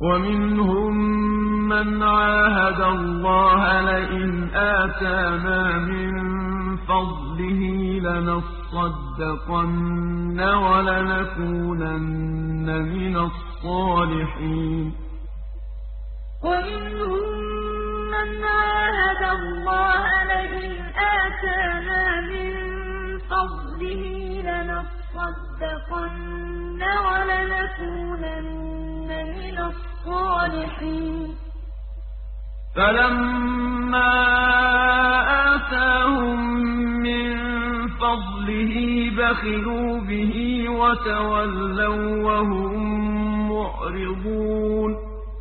وَمِنْهُم مَّنْ عَاهَدَ اللَّهَ لَئِنْ آتَانَا مِن فَضْلِهِ لَنَصَّدَّقَنَّ وَلَنَكُونَنَّ مِنَ الصَّالِحِينَ وَمِنْهُم مَّنْ عَاهَدَ اللَّهَ لَئِنْ آتَانَا مِن فَضْلِهِ لَنَصَّدَّقَنَّ وَلَنَكُونَنَّ مِنَ الصَّالِحِينَ فَلَمَّا آتَاهُم مِّن فَضْلِهِ بَخِلُوا بِهِ وَتَوَلَّوا وَّهُم مُّعْرِضُونَ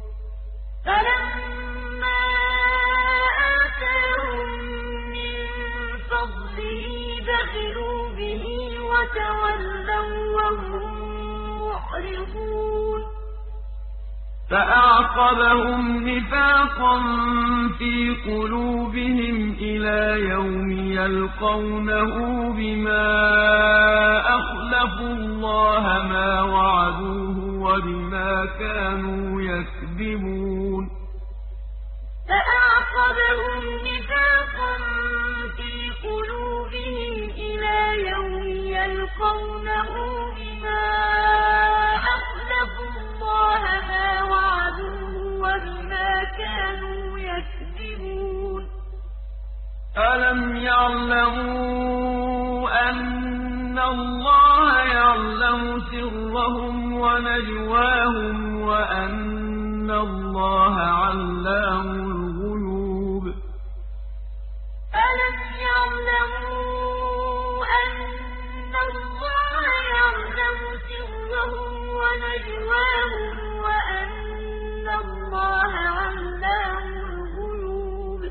فَلَمَّا آتَاهُم مِّن فَضْلِهِ بَخِلُوا بِهِ وَتَوَلَّوا وَّهُم مُّعْرِضُونَ فَأَعْقَبَهُمْ نِفَاقًا فِي قُلُوبِهِمْ إِلَىٰ يَوْمِ يَلْقَوْنَهُ بِمَا أَخْلَفُوا اللَّهَ مَا وَعَدُوهُ وَبِمَا كَانُوا يَكْذِبُونَ فَأَعْقَبَهُمْ نِفَاقًا فِي قُلُوبِهِمْ إِلَىٰ يَوْمِ يَلْقَوْنَهُ بِمَا أَخْلَفُوا اللَّهَ مَا وَعَدُوهُ وَبِمَا كَانُوا يَكْذِبُونَ أَلَمْ يَعْلَمُوا أَنَّ اللَّهَ يَعْلَمُ سِرَّهُمْ وَنَجْوَاهُمْ وَأَنَّ اللَّهَ عَلَّامُ الْغُيُوبِ أَلَمْ يَعْلَمُوا أَنَّ اللَّهَ يَعْلَمُ سِرَّهُمْ وَنَجْوَاهُمْ وَأَنَّ اللَّهَ عَلَّامُ الْغُيُوبِ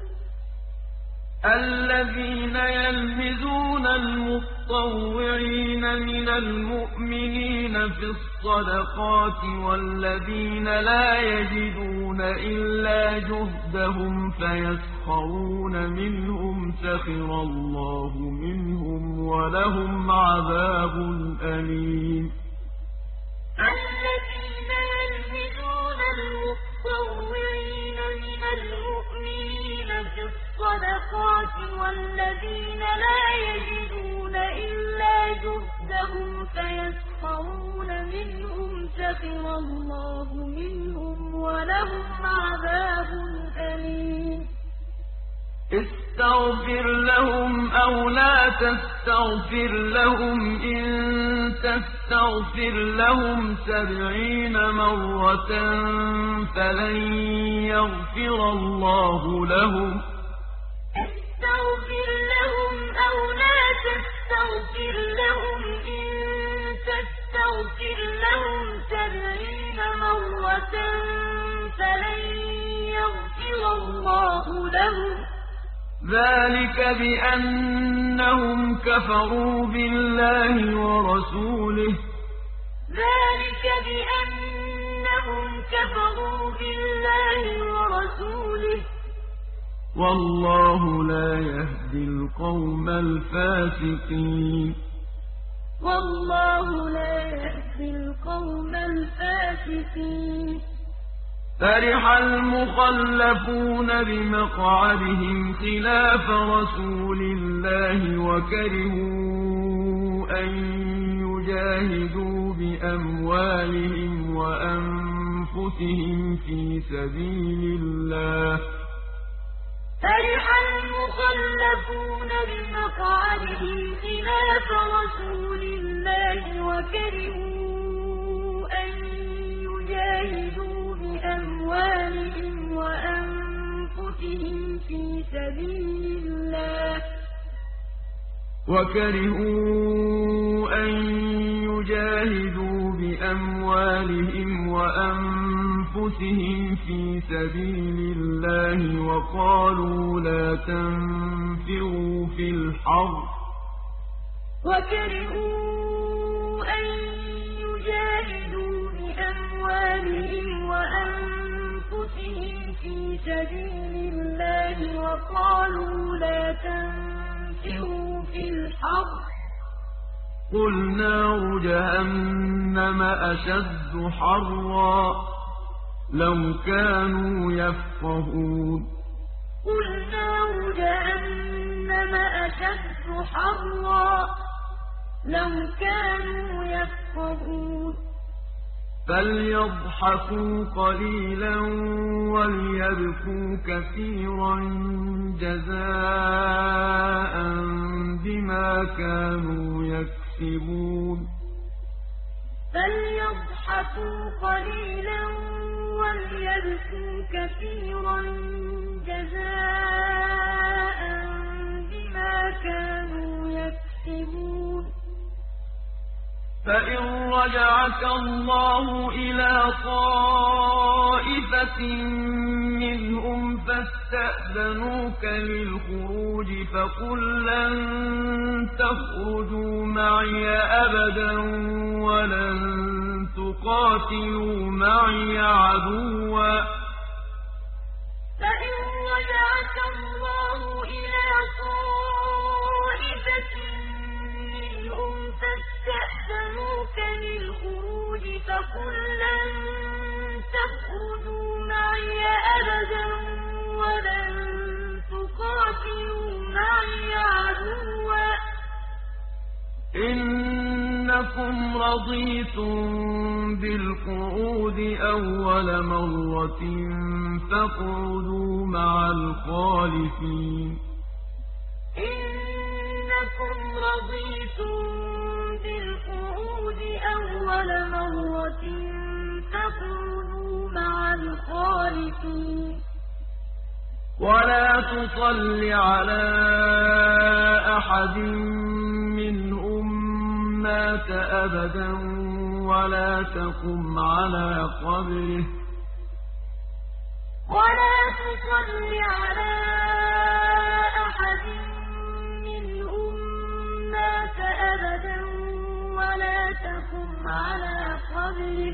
الَّذِينَ يَلْمِزُونَ الْمُطَّوِّعِينَ مِنَ الْمُؤْمِنِينَ في الصَّدَقَاتِ وَالَّذِينَ لَا يَجِدُونَ إِلَّا جُهْدَهُمْ فَيَسْخَرُونَ مِنْهُمْ سَخِرَ اللَّهُ مِنْهُمْ وَلَهُمْ عَذَابٌ أَلِيمٌ الَّذِينَ يَلْمِزُونَ الْمُطَّوِّعِينَ مِنَ الْمُؤْمِنِينَ في الصَّدَقَاتِ وَالَّذِينَ لَا يَجِدُونَ إِلَّا جُهْدَهُمْ فَيَسْخَرُونَ مِنْهُمْ سَخِرَ اللَّهُ مِنْهُمْ وَلَهُمْ عَذَابٌ أَلِيمٌ اسْتَغْفِرْ لَهُمْ أَوْ لَا تَسْتَغْفِرْ لَهُمْ إِن تَسْتَغْفِرْ لَهُمْ 70 مرة فَلَن يَغْفِرَ اللَّهُ لَهُمْ اسْتَغْفِرْ لَهُمْ أَوْ لَا تَسْتَغْفِرْ لَهُمْ إِن تَسْتَغْفِرْ لَهُمْ 70 مرة فَلَن يَغْفِرَ اللَّهُ لَهُمْ ذَٰلِكَ بِأَنَّهُمْ كَفَرُوا بِاللَّهِ وَرَسُولِهِ وَاللَّهُ لَا يَهْدِي الْقَوْمَ الْفَاسِقِينَ فَرِحَ الْمُخَلَّفُونَ بِمَقْعَدِهِمْ خِلَافَ رَسُولِ اللَّهِ وَكَرِهُوا أَن يُجَاهِدُوا بِأَمْوَالِهِمْ وَأَنفُسِهِمْ فِي سَبِيلِ اللَّهِ فَرِحَ الْمُخَلَّفُونَ بِمَقْعَدِهِمْ خِلَافَ رَسُولِ اللَّهِ وَكَرِهُوا أَن يُجَاهِدُوا بِأَمْوَالِهِمْ وَأَنفُسِهِمْ فِي سَبِيلِ اللَّهِ وَقَالُوا لَا تَنفِرُوا فِي الْحَرِّ قُلْ نَارُ جَهَنَّمَ أَشَدُّ حَرًّا لو كانوا يفقهون قل نار جهنم أشد حرا لو كانوا يفقهون فليضحكوا قليلا وليبكوا كثيرا جزاء بما كانوا يكسبون فليضحكوا قليلا وليبكوا كثيرا جزاء بما كانوا يكسبون فإن رجعك الله إلى طائفة منهم فاستأذنوك للخروج فقل لن تخرجوا معي أبدا ولن تقاتلوا معي عدوا فإن رجعك الله إلى طائفة منهم فاستأذنوك للخروج فقل لن تخرجوا معي أبدا ولن تقاتلوا معي عدوا إنكم رضيتم بالقعود أول مرة فاقعدوا مع الخالفين إنكم رضيتم بالقعود أول مرة فاقعدوا مع الخالفين ولا تصل على أحد منهم مات أبدا ولا تقم على قبره ولا تصل على أحد منهم مات أبدا ولا تقم على قبره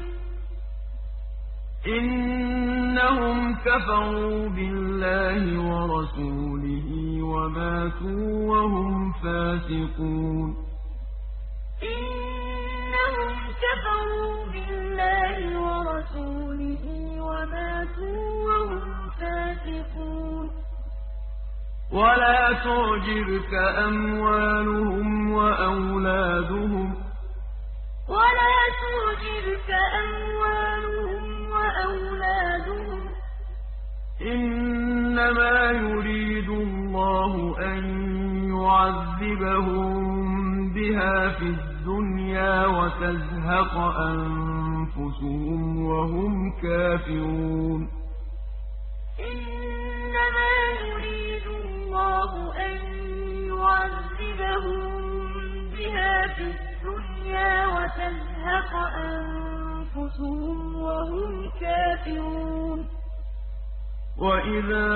إنهم كفروا بالله ورسوله وماتوا وهم فاسقون إنهم كفروا بالله ورسوله وماتوا وهم فاسقون ولا تعجبك أموالهم وأولادهم ولا تعجبك أموالهم وأولادهم إنما يريد الله أن يعذبهم بها في الدنيا وتزهق أنفسهم وهم كافرون إنما يريد الله أن يعذبهم بها في الدنيا وتزهق أنفسهم وهم كافرون وإذا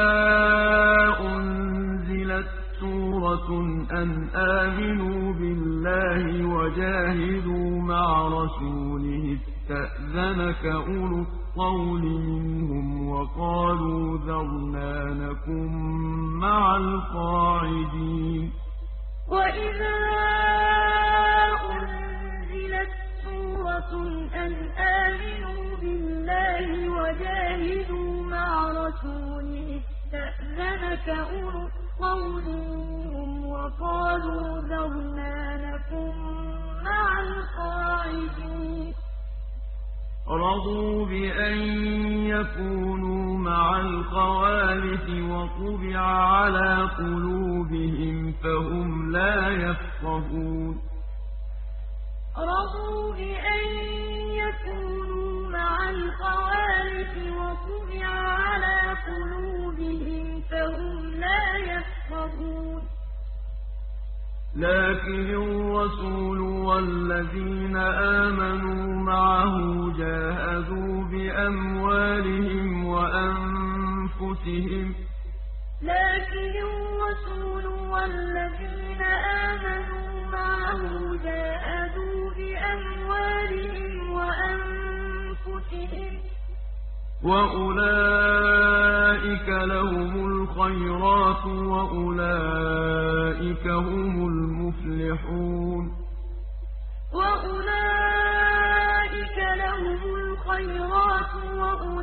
أنزلت سورة أن آمنوا بالله وجاهدوا مع رسوله استأذنك أولو الطول منهم وقالوا ذرنا نكن مع القاعدين وإذا أنزلت سورة أن آمنوا بالله وجاهدوا مع رسوله استأذنك أولو الطول منهم وقالوا ذرنا نكن مع القاعدين رضوا بأن يكونوا مع الخوالف وطبع على قلوبهم فهم لا يفقهون رضوا بأن يكونوا مع الخوالف وطبع على قلوبهم فهم لا يفقهون لكن الرسول والذين آمنوا معه جاهدوا بأموالهم وأنفسهم لكن الرسول والذين آمنوا معه جاهدوا بأموالهم وأنفسهم وأولئك لهم الخيرات وأولئك هم المفلحون وأولئك لهم الخيرات وأولئك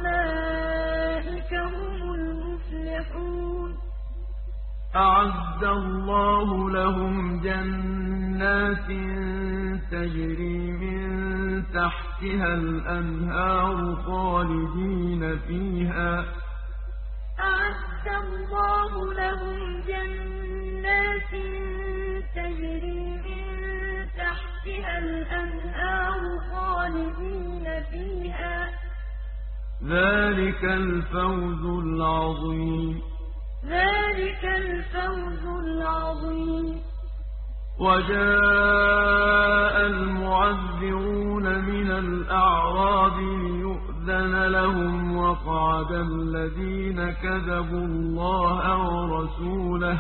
أعد الله لهم جنات تجري من تحتها الأنهار خالدين فيها أعد الله لهم جنات تجري من تحتها الأنهار خالدين فيها ذلك الفوز العظيم ذلك الفوز العظيم وجاء المعذرون من الأعراب ليؤذن لهم وقعد الذين كذبوا الله ورسوله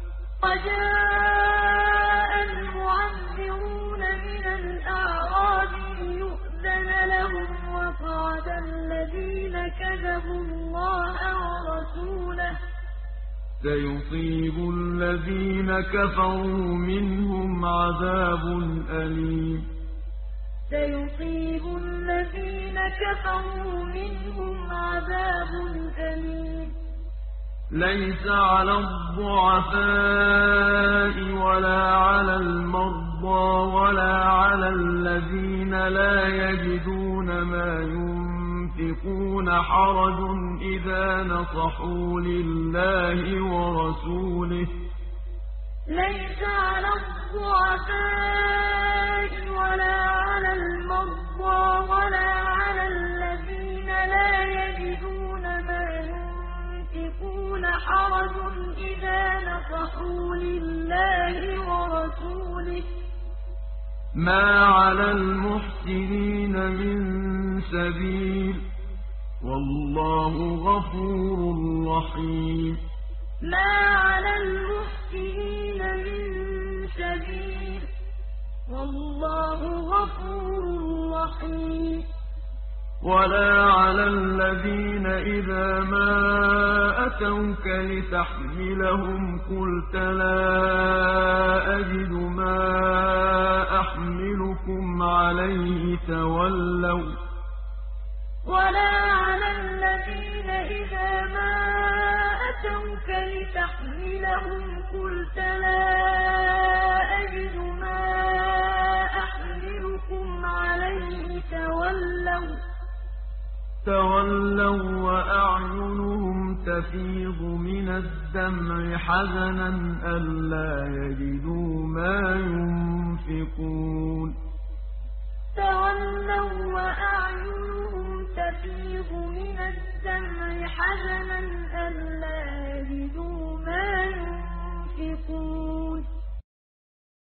وجاء المعذرون من الأعراب ليؤذن لهم وقعد الذين كذبوا الله ورسوله سيصيب الذين كفروا منهم عذاب أليم سيصيب الذين كفروا منهم عذاب أليم ليس على الضعفاء ولا على المرضى ولا على الذين لا يجدون ما ينفقون حرج إذا نصحوا لله ورسوله ليس على الضعفاء ولا على المرضى ولا على الذين لا يجدون ما ينفقون حرج إذا نصحوا لله ورسوله ما على المحسنين من سبيل والله غفور رحيم ما على المحسنين من سبيل والله غفور رحيم ولا على الذين إذا ما أتوك لتحملهم قلت لا أجد ما أحملكم عليه تولوا ولا على الذين إذا ما أتوك لتحملهم قلت لا أجد ما أحملكم عليه تولوا وأعينهم تفيض من الدمع حزنا ألا يجدوا ما ينفقون تولوا وأعينهم تفيض من الدمع حزنا ألا يجدوا ما ينفقون